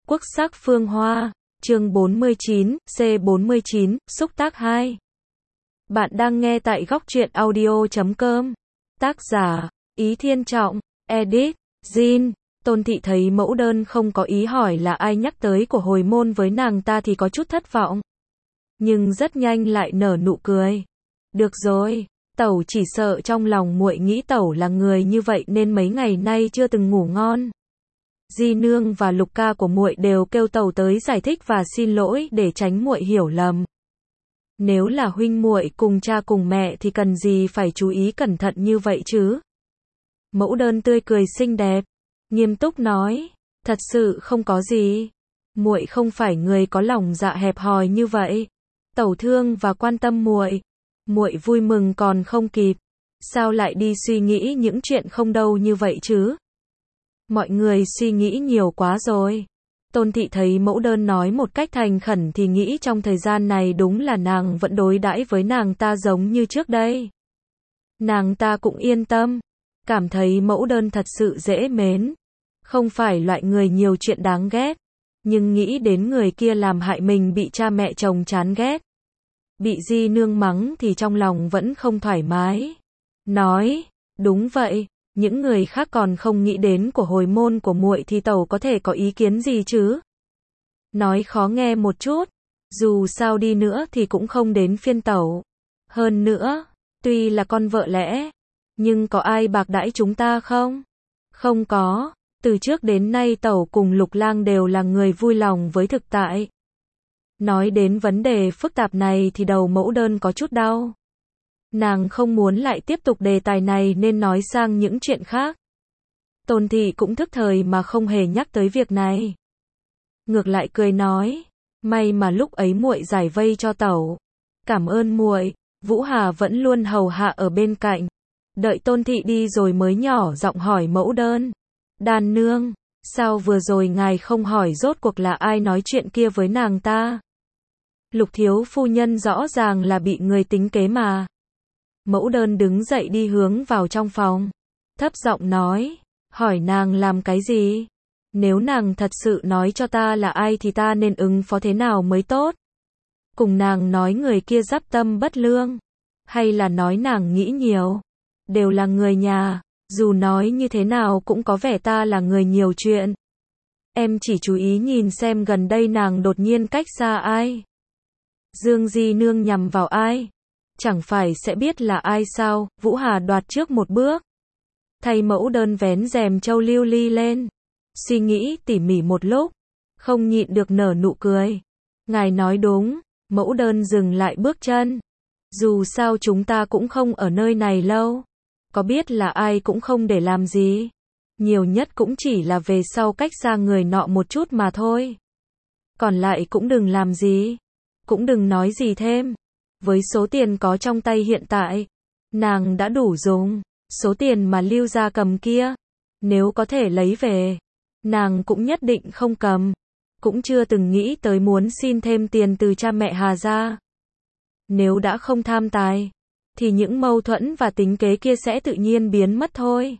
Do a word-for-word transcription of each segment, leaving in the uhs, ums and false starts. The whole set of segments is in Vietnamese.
Quốc sắc phương hoa, chương bốn mươi chín, C bốn mươi chín, xúc tác hai. Bạn đang nghe tại góc truyện audio chấm com. Tác giả, Ý Thiên Trọng, edit, Jin. Tôn Thị thấy mẫu đơn không có ý hỏi là ai nhắc tới của hồi môn với nàng ta thì có chút thất vọng. Nhưng rất nhanh lại nở nụ cười. Được rồi, tẩu chỉ sợ trong lòng muội nghĩ tẩu là người như vậy nên mấy ngày nay chưa từng ngủ ngon. Di nương và Lục ca của muội đều kêu tẩu tới giải thích và xin lỗi để tránh muội hiểu lầm. Nếu là huynh muội cùng cha cùng mẹ thì cần gì phải chú ý cẩn thận như vậy chứ? Mẫu đơn tươi cười xinh đẹp, nghiêm túc nói, thật sự không có gì. Muội không phải người có lòng dạ hẹp hòi như vậy. Tẩu thương và quan tâm muội, muội vui mừng còn không kịp. Sao lại đi suy nghĩ những chuyện không đâu như vậy chứ? Mọi người suy nghĩ nhiều quá rồi. Tôn Thị thấy mẫu đơn nói một cách thành khẩn thì nghĩ trong thời gian này đúng là nàng vẫn đối đãi với nàng ta giống như trước đây. Nàng ta cũng yên tâm, cảm thấy mẫu đơn thật sự dễ mến, không phải loại người nhiều chuyện đáng ghét, nhưng nghĩ đến người kia làm hại mình bị cha mẹ chồng chán ghét, bị Di nương mắng thì trong lòng vẫn không thoải mái. Nói, đúng vậy. Những người khác còn không nghĩ đến của hồi môn của muội thì tẩu có thể có ý kiến gì chứ? Nói khó nghe một chút, dù sao đi nữa thì cũng không đến phiên tẩu. Hơn nữa, tuy là con vợ lẽ, nhưng có ai bạc đãi chúng ta không? Không có, từ trước đến nay tẩu cùng Lục lang đều là người vui lòng với thực tại. Nói đến vấn đề phức tạp này thì đầu mẫu đơn có chút đau. Nàng không muốn lại tiếp tục đề tài này nên nói sang những chuyện khác. Tôn Thị cũng thức thời mà không hề nhắc tới việc này. Ngược lại cười nói, may mà lúc ấy muội giải vây cho tẩu. Cảm ơn muội. Vũ Hà vẫn luôn hầu hạ ở bên cạnh. Đợi Tôn Thị đi rồi mới nhỏ giọng hỏi mẫu đơn. Đàn nương, sao vừa rồi ngài không hỏi rốt cuộc là ai nói chuyện kia với nàng ta? Lục thiếu phu nhân rõ ràng là bị người tính kế mà. Mẫu đơn đứng dậy đi hướng vào trong phòng, thấp giọng nói, hỏi nàng làm cái gì? Nếu nàng thật sự nói cho ta là ai thì ta nên ứng phó thế nào mới tốt? Cùng nàng nói người kia giáp tâm bất lương, hay là nói nàng nghĩ nhiều? Đều là người nhà, dù nói như thế nào cũng có vẻ ta là người nhiều chuyện. Em chỉ chú ý nhìn xem gần đây nàng đột nhiên cách xa ai? Dương Di nương nhằm vào ai? Chẳng phải sẽ biết là ai sao? Vũ Hà đoạt trước một bước, thay mẫu đơn vén rèm châu lưu ly lên, suy nghĩ tỉ mỉ một lúc, không nhịn được nở nụ cười. Ngài nói đúng. Mẫu đơn dừng lại bước chân. Dù sao chúng ta cũng không ở nơi này lâu, có biết là ai cũng không để làm gì, nhiều nhất cũng chỉ là về sau cách xa người nọ một chút mà thôi. Còn lại cũng đừng làm gì, cũng đừng nói gì thêm. Với số tiền có trong tay hiện tại, nàng đã đủ dùng. Số tiền mà Lưu gia cầm kia, nếu có thể lấy về, nàng cũng nhất định không cầm. Cũng chưa từng nghĩ tới muốn xin thêm tiền từ cha mẹ Hà gia. Nếu đã không tham tài, thì những mâu thuẫn và tính kế kia sẽ tự nhiên biến mất thôi.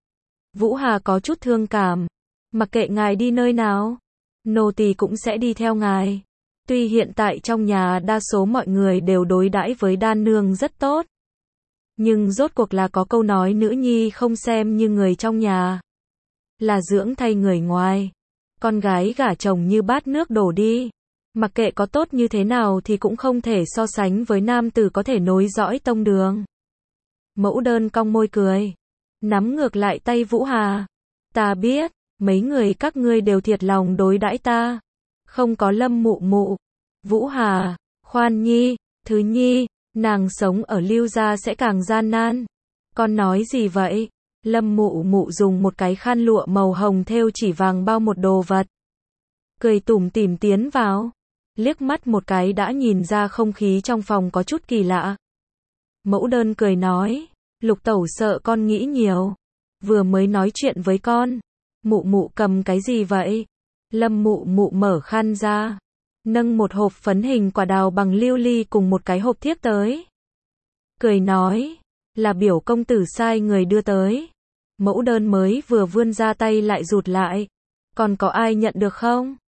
Vũ Hà có chút thương cảm. Mặc kệ ngài đi nơi nào, nô tỳ cũng sẽ đi theo ngài. Tuy hiện tại trong nhà đa số mọi người đều đối đãi với đan nương rất tốt, nhưng rốt cuộc là có câu nói nữ nhi không xem như người trong nhà, là dưỡng thay người ngoài. Con gái gả chồng như bát nước đổ đi, mặc kệ có tốt như thế nào thì cũng không thể so sánh với nam tử có thể nối dõi tông đường. Mẫu đơn cong môi cười, nắm ngược lại tay Vũ Hà. Ta biết, mấy người các ngươi đều thiệt lòng đối đãi ta. Không có Lâm mụ mụ, Vũ Hà, Khoan Nhi, Thứ Nhi, nàng sống ở Lưu gia sẽ càng gian nan. Con nói gì vậy? Lâm mụ mụ dùng một cái khăn lụa màu hồng thêu chỉ vàng bao một đồ vật, cười tủm tỉm tiến vào, liếc mắt một cái đã nhìn ra không khí trong phòng có chút kỳ lạ. Mẫu đơn cười nói, Lục tẩu sợ con nghĩ nhiều, vừa mới nói chuyện với con. Mụ mụ cầm cái gì vậy? Lâm mụ mụ mở khăn ra, nâng một hộp phấn hình quả đào bằng lưu ly cùng một cái hộp thiếc tới. Cười nói, là biểu công tử sai người đưa tới. Mẫu đơn mới vừa vươn ra tay lại rụt lại. Còn có ai nhận được không?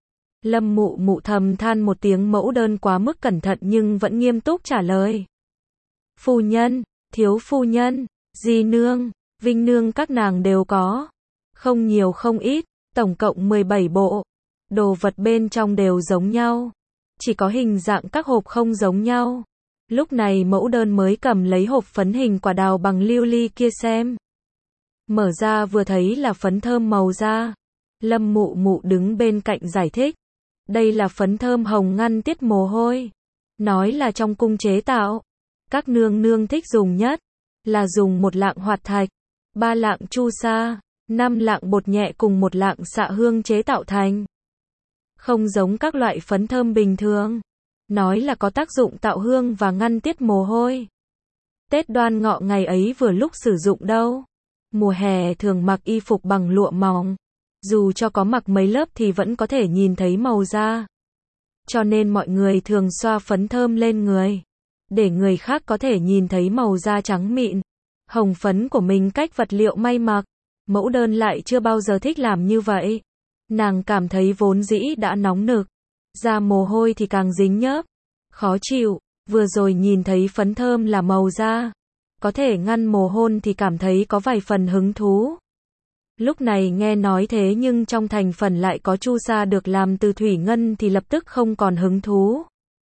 Lâm Mụ Mụ thầm than một tiếng, mẫu đơn quá mức cẩn thận nhưng vẫn nghiêm túc trả lời. Phu nhân, thiếu phu nhân, di nương, vinh nương các nàng đều có. Không nhiều không ít, tổng cộng mười bảy bộ. Đồ vật bên trong đều giống nhau. Chỉ có hình dạng các hộp không giống nhau. Lúc này mẫu đơn mới cầm lấy hộp phấn hình quả đào bằng lưu ly kia xem. Mở ra vừa thấy là phấn thơm màu da. Lâm Mụ Mụ đứng bên cạnh giải thích. Đây là phấn thơm hồng ngăn tiết mồ hôi. Nói là trong cung chế tạo. Các nương nương thích dùng nhất. Là dùng một lạng hoạt thạch, ba lạng chu sa, năm lạng bột nhẹ cùng một lạng xạ hương chế tạo thành. Không giống các loại phấn thơm bình thường. Nói là có tác dụng tạo hương và ngăn tiết mồ hôi. Tết Đoan Ngọ ngày ấy vừa lúc sử dụng đâu. Mùa hè thường mặc y phục bằng lụa mỏng. Dù cho có mặc mấy lớp thì vẫn có thể nhìn thấy màu da. Cho nên mọi người thường xoa phấn thơm lên người. Để người khác có thể nhìn thấy màu da trắng mịn, hồng phấn của mình cách vật liệu may mặc. Mẫu đơn lại chưa bao giờ thích làm như vậy. Nàng cảm thấy vốn dĩ đã nóng nực. Da mồ hôi thì càng dính nhớp. Khó chịu, vừa rồi nhìn thấy phấn thơm là màu da. Có thể ngăn mồ hôi thì cảm thấy có vài phần hứng thú. Lúc này nghe nói thế nhưng trong thành phần lại có chu sa được làm từ thủy ngân thì lập tức không còn hứng thú.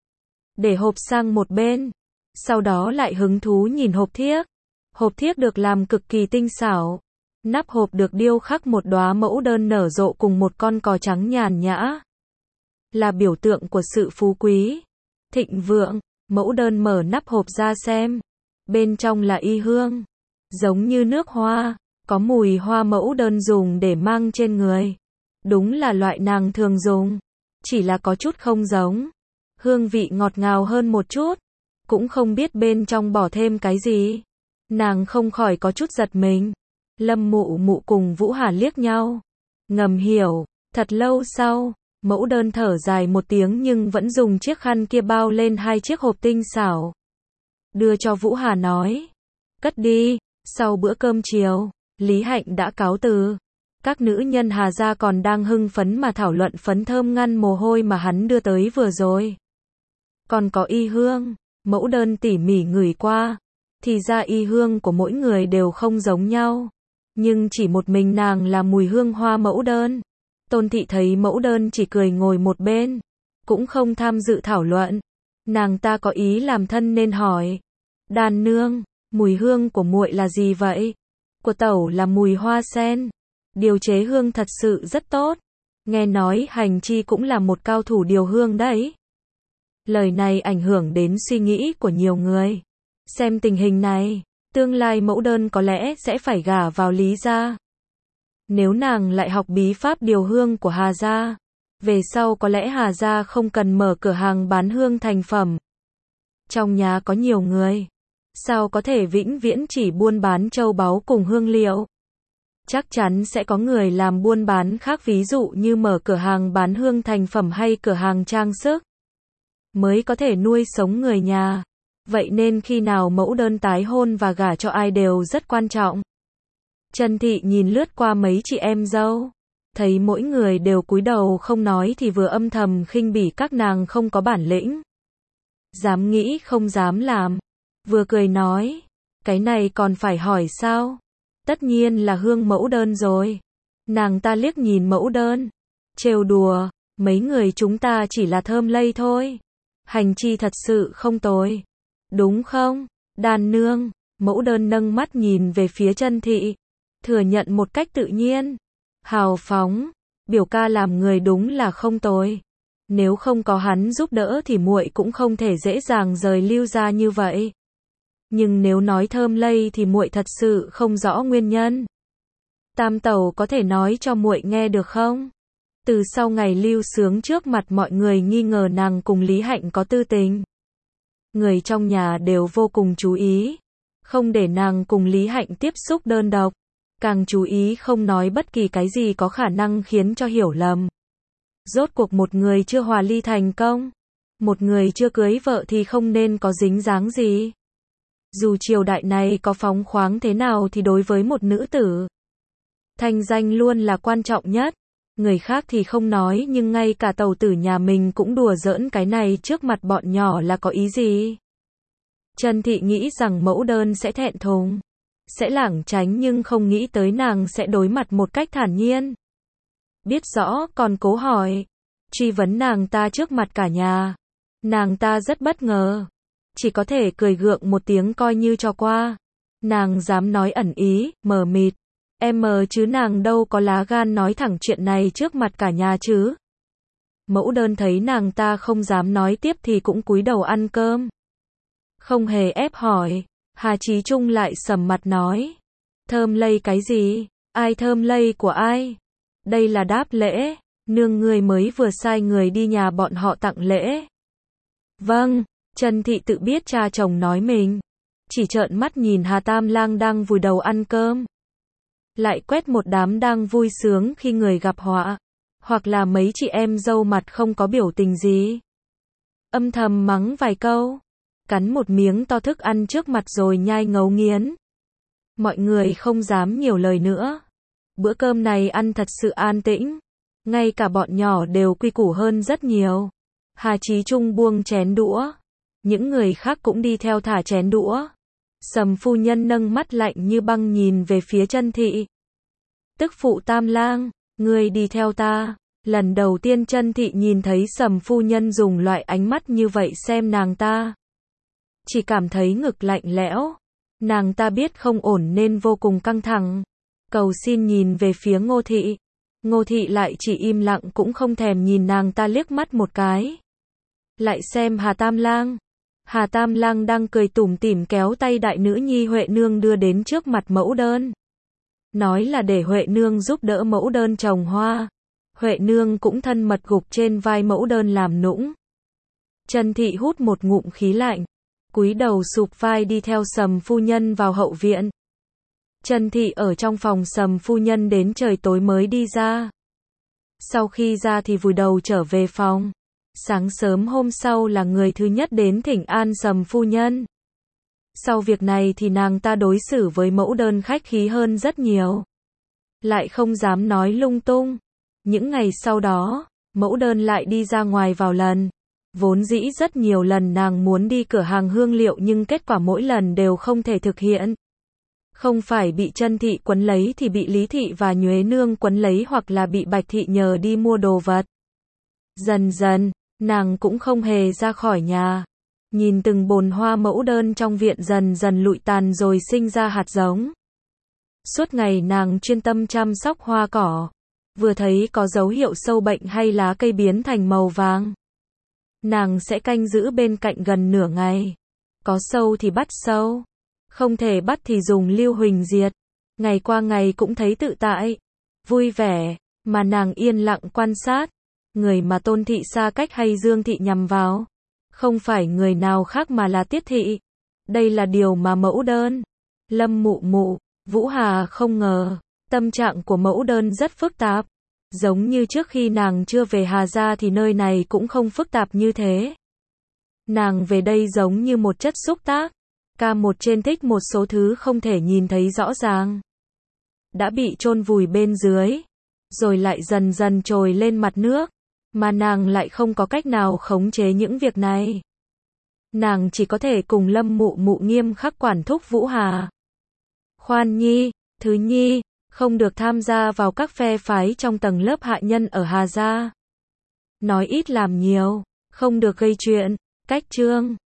Để hộp sang một bên. Sau đó lại hứng thú nhìn hộp thiếc. Hộp thiếc được làm cực kỳ tinh xảo. Nắp hộp được điêu khắc một đóa mẫu đơn nở rộ cùng một con cò trắng nhàn nhã. Là biểu tượng của sự phú quý, thịnh vượng. Mẫu đơn mở nắp hộp ra xem. Bên trong là y hương. Giống như nước hoa. Có mùi hoa mẫu đơn dùng để mang trên người. Đúng là loại nàng thường dùng. Chỉ là có chút không giống. Hương vị ngọt ngào hơn một chút. Cũng không biết bên trong bỏ thêm cái gì. Nàng không khỏi có chút giật mình. Lâm Mụ Mụ cùng Vũ Hà liếc nhau. Ngầm hiểu. Thật lâu sau, mẫu đơn thở dài một tiếng nhưng vẫn dùng chiếc khăn kia bao lên hai chiếc hộp tinh xảo. Đưa cho Vũ Hà nói. Cất đi. Sau bữa cơm chiều, Lý Hạnh đã cáo từ. Các nữ nhân Hà gia còn đang hưng phấn mà thảo luận phấn thơm ngăn mồ hôi mà hắn đưa tới vừa rồi. Còn có y hương. Mẫu đơn tỉ mỉ ngửi qua. Thì ra y hương của mỗi người đều không giống nhau. Nhưng chỉ một mình nàng là mùi hương hoa mẫu đơn. Tôn thị thấy mẫu đơn chỉ cười ngồi một bên. Cũng không tham dự thảo luận. Nàng ta có ý làm thân nên hỏi. Đàn nương, mùi hương của muội là gì vậy? Của tẩu là mùi hoa sen. Điều chế hương thật sự rất tốt. Nghe nói hành chi cũng là một cao thủ điều hương đấy. Lời này ảnh hưởng đến suy nghĩ của nhiều người. Xem tình hình này, tương lai mẫu đơn có lẽ sẽ phải gả vào Lý gia. Nếu nàng lại học bí pháp điều hương của Hà gia, về sau có lẽ Hà gia không cần mở cửa hàng bán hương thành phẩm. Trong nhà có nhiều người, sao có thể vĩnh viễn chỉ buôn bán châu báu cùng hương liệu? Chắc chắn sẽ có người làm buôn bán khác, ví dụ như mở cửa hàng bán hương thành phẩm hay cửa hàng trang sức, mới có thể nuôi sống người nhà. Vậy nên khi nào mẫu đơn tái hôn và gả cho ai đều rất quan trọng. Trần Thị nhìn lướt qua mấy chị em dâu, thấy mỗi người đều cúi đầu không nói thì vừa âm thầm khinh bỉ các nàng không có bản lĩnh. Dám nghĩ không dám làm. Vừa cười nói, cái này còn phải hỏi sao? Tất nhiên là hương mẫu đơn rồi. Nàng ta liếc nhìn mẫu đơn, trêu đùa, mấy người chúng ta chỉ là thơm lây thôi. Hành chi thật sự không tồi. Đúng không? Đàn nương, mẫu đơn nâng mắt nhìn về phía Trân Thị, thừa nhận một cách tự nhiên. Hào phóng, biểu ca làm người đúng là không tồi. Nếu không có hắn giúp đỡ thì muội cũng không thể dễ dàng rời Lưu gia như vậy. Nhưng nếu nói thơm lây thì muội thật sự không rõ nguyên nhân. Tam tẩu có thể nói cho muội nghe được không? Từ sau ngày Lưu Sướng trước mặt mọi người nghi ngờ nàng cùng Lý Hạnh có tư tình, người trong nhà đều vô cùng chú ý, không để nàng cùng Lý Hạnh tiếp xúc đơn độc, càng chú ý không nói bất kỳ cái gì có khả năng khiến cho hiểu lầm. Rốt cuộc một người chưa hòa ly thành công, một người chưa cưới vợ thì không nên có dính dáng gì. Dù triều đại này có phóng khoáng thế nào thì đối với một nữ tử, thanh danh luôn là quan trọng nhất. Người khác thì không nói nhưng ngay cả tàu tử nhà mình cũng đùa giỡn cái này trước mặt bọn nhỏ là có ý gì? Trần Thị nghĩ rằng mẫu đơn sẽ thẹn thùng, sẽ lảng tránh nhưng không nghĩ tới nàng sẽ đối mặt một cách thản nhiên. Biết rõ còn cố hỏi, truy vấn nàng ta trước mặt cả nhà. Nàng ta rất bất ngờ, chỉ có thể cười gượng một tiếng coi như cho qua. Nàng dám nói ẩn ý, mờ mịt. Em mờ chứ nàng đâu có lá gan nói thẳng chuyện này trước mặt cả nhà chứ. Mẫu đơn thấy nàng ta không dám nói tiếp thì cũng cúi đầu ăn cơm. Không hề ép hỏi, Hà Chí Trung lại sầm mặt nói. Thơm lây cái gì? Ai thơm lây của ai? Đây là đáp lễ, nương người mới vừa sai người đi nhà bọn họ tặng lễ. Vâng, Trần Thị tự biết cha chồng nói mình, chỉ trợn mắt nhìn Hà Tam Lang đang vùi đầu ăn cơm. Lại quét một đám đang vui sướng khi người gặp họa, hoặc là mấy chị em dâu mặt không có biểu tình gì. Âm thầm mắng vài câu, cắn một miếng to thức ăn trước mặt rồi nhai ngấu nghiến. Mọi người không dám nhiều lời nữa. Bữa cơm này ăn thật sự an tĩnh, ngay cả bọn nhỏ đều quy củ hơn rất nhiều. Hà Chí Trung buông chén đũa, những người khác cũng đi theo thả chén đũa. Sầm phu nhân nâng mắt lạnh như băng nhìn về phía Trần Thị. Tức phụ Tam Lang, ngươi đi theo ta. Lần đầu tiên Trần Thị nhìn thấy Sầm phu nhân dùng loại ánh mắt như vậy xem nàng ta, chỉ cảm thấy ngực lạnh lẽo. Nàng ta biết không ổn nên vô cùng căng thẳng, cầu xin nhìn về phía Ngô Thị. Ngô Thị lại chỉ im lặng cũng không thèm nhìn nàng ta liếc mắt một cái. Lại xem Hà Tam Lang. Hà Tam Lang đang cười tủm tỉm kéo tay đại nữ nhi Huệ Nương đưa đến trước mặt mẫu đơn. Nói là để Huệ Nương giúp đỡ mẫu đơn trồng hoa. Huệ Nương cũng thân mật gục trên vai mẫu đơn làm nũng. Trần Thị hút một ngụm khí lạnh, cúi đầu sụp vai đi theo Sầm phu nhân vào hậu viện. Trần Thị ở trong phòng Sầm phu nhân đến trời tối mới đi ra. Sau khi ra thì vùi đầu trở về phòng. Sáng sớm hôm sau là người thứ nhất đến thỉnh an Sầm phu nhân. Sau việc này thì nàng ta đối xử với mẫu đơn khách khí hơn rất nhiều. Lại không dám nói lung tung. Những ngày sau đó, mẫu đơn lại đi ra ngoài vào lần. Vốn dĩ rất nhiều lần nàng muốn đi cửa hàng hương liệu nhưng kết quả mỗi lần đều không thể thực hiện. Không phải bị Trần Thị quấn lấy thì bị Lý Thị và Nhuế Nương quấn lấy hoặc là bị Bạch Thị nhờ đi mua đồ vật. Dần dần, nàng cũng không hề ra khỏi nhà. Nhìn từng bồn hoa mẫu đơn trong viện dần dần lụi tàn rồi sinh ra hạt giống. Suốt ngày nàng chuyên tâm chăm sóc hoa cỏ. Vừa thấy có dấu hiệu sâu bệnh hay lá cây biến thành màu vàng, nàng sẽ canh giữ bên cạnh gần nửa ngày. Có sâu thì bắt sâu, không thể bắt thì dùng lưu huỳnh diệt. Ngày qua ngày cũng thấy tự tại, vui vẻ, mà nàng yên lặng quan sát. Người mà Tôn Thị xa cách hay Dương Thị nhằm vào, không phải người nào khác mà là Tiết Thị. Đây là điều mà mẫu đơn, Lâm Mụ Mụ, Vũ Hà không ngờ. Tâm trạng của mẫu đơn rất phức tạp. Giống như trước khi nàng chưa về Hà Gia thì nơi này cũng không phức tạp như thế. Nàng về đây giống như một chất xúc tác. Ca một trên thích một số thứ không thể nhìn thấy rõ ràng. Đã bị chôn vùi bên dưới. Rồi lại dần dần trồi lên mặt nước. Mà nàng lại không có cách nào khống chế những việc này. Nàng chỉ có thể cùng Lâm Mụ Mụ nghiêm khắc quản thúc Vũ Hà. Khoan nhi, Thứ nhi, không được tham gia vào các phe phái trong tầng lớp hạ nhân ở Hà Gia. Nói ít làm nhiều, không được gây chuyện, cách chương.